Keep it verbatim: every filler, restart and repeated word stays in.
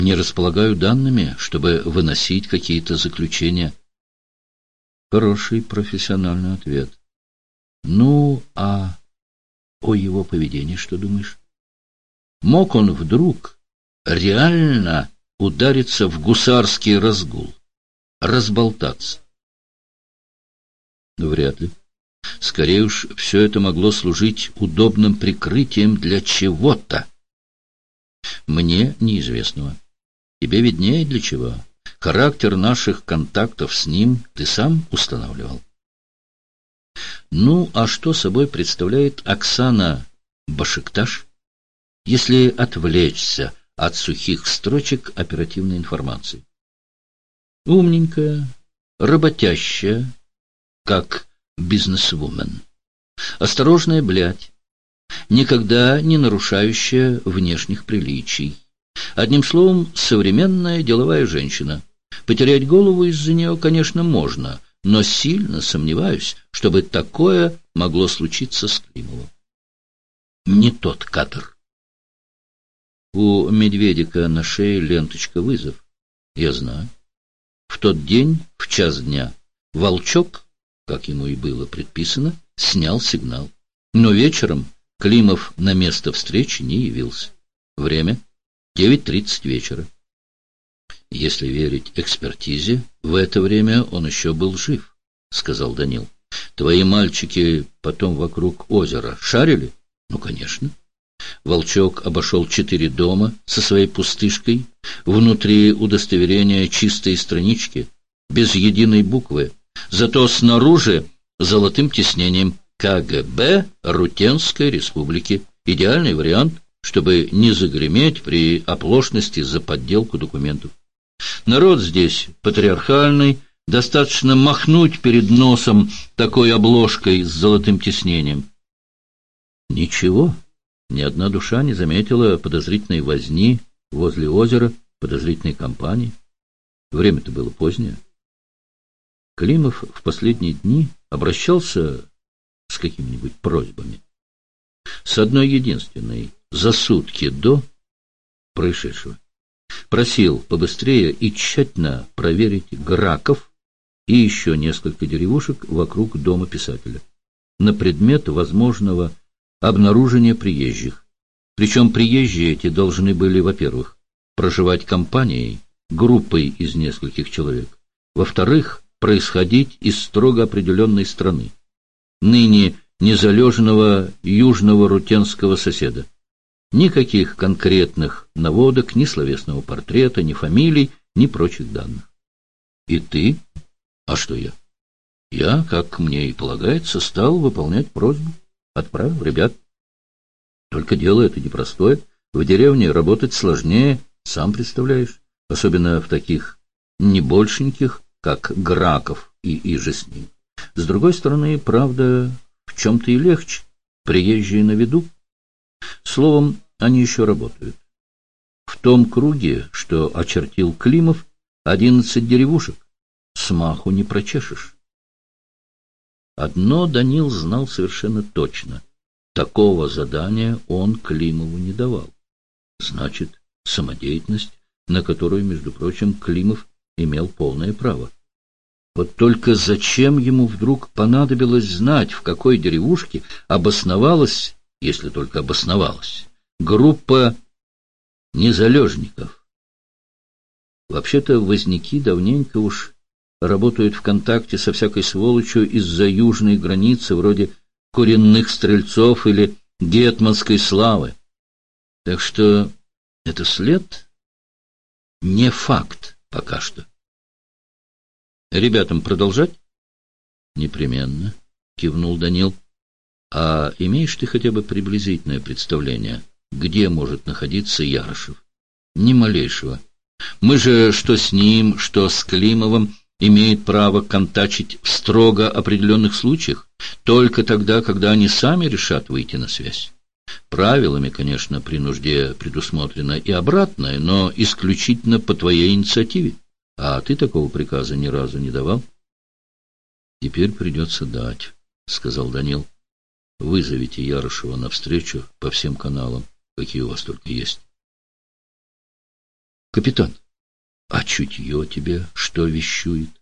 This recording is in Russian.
Не располагаю данными, чтобы выносить какие-то заключения. Хороший профессиональный ответ. Ну, а о его поведении что думаешь? Мог он вдруг реально удариться в гусарский разгул, разболтаться? Вряд ли. Скорее уж, все это могло служить удобным прикрытием для чего-то. Мне неизвестного. Тебе виднее для чего. Характер наших контактов с ним ты сам устанавливал. Ну, а что собой представляет Оксана Башикташ, если отвлечься от сухих строчек оперативной информации? Умненькая, работящая, как бизнесвумен. Осторожная блядь, никогда не нарушающая внешних приличий. Одним словом, современная деловая женщина. Потерять голову из-за нее, конечно, можно, но сильно сомневаюсь, чтобы такое могло случиться с Климовым. Не тот кадр. У Медведика на шее ленточка «Вызов». Я знаю. В тот день, в час дня, Волчок, как ему и было предписано, снял сигнал. Но вечером Климов на место встречи не явился. Время — девять тридцать вечера. Если верить экспертизе, в это время он еще был жив, — сказал Данил. Твои мальчики потом вокруг озера шарили? Ну, конечно. Волчок обошел четыре дома со своей пустышкой, внутри удостоверения чистые странички, без единой буквы, зато снаружи золотым тиснением КГБ Рутенской Республики. Идеальный вариант, чтобы не загреметь при оплошности за подделку документов. Народ здесь патриархальный, достаточно махнуть перед носом такой обложкой с золотым тиснением. Ничего, ни одна душа не заметила подозрительной возни возле озера, подозрительной компании. Время-то было позднее. Климов в последние дни обращался с какими-нибудь просьбами. С одной единственной, за сутки до происшедшего. Просил побыстрее и тщательно проверить Граков и еще несколько деревушек вокруг дома писателя на предмет возможного обнаружения приезжих. Причем приезжие эти должны были, во-первых, проживать компанией, группой из нескольких человек, во-вторых, происходить из строго определенной страны, ныне незалежного южного рутенского соседа. Никаких конкретных наводок, ни словесного портрета, ни фамилий, ни прочих данных. И ты? А что я? Я, как мне и полагается, стал выполнять просьбу. Отправил ребят. Только дело это непростое. В деревне работать сложнее, сам представляешь. Особенно в таких небольшеньких, как Граков и иже с ним. С другой стороны, правда, в чем-то и легче. Приезжие на виду. Словом, они еще работают. В том круге, что очертил Климов, одиннадцать деревушек. Смаху не прочешешь. Одно Данил знал совершенно точно. Такого задания он Климову не давал. Значит, самодеятельность, на которую, между прочим, Климов имел полное право. Вот только зачем ему вдруг понадобилось знать, в какой деревушке обосновалась, если только обосновалась, группа незалежников? Вообще-то возняки давненько уж работают в контакте со всякой сволочью из-за южной границы, вроде коренных стрельцов или гетманской славы. Так что это след не факт пока что. Ребятам продолжать? Непременно, кивнул Данил. А имеешь ты хотя бы приблизительное представление, где может находиться Ярышев? Ни малейшего. Мы же что с ним, что с Климовым имеют право контачить в строго определенных случаях, только тогда, когда они сами решат выйти на связь. Правилами, конечно, при нужде предусмотрено и обратное, но исключительно по твоей инициативе. А ты такого приказа ни разу не давал? — Теперь придется дать, — сказал Данил. — Вызовите Ярышева навстречу по всем каналам, какие у вас только есть. Капитан, а чутье тебе что вещует?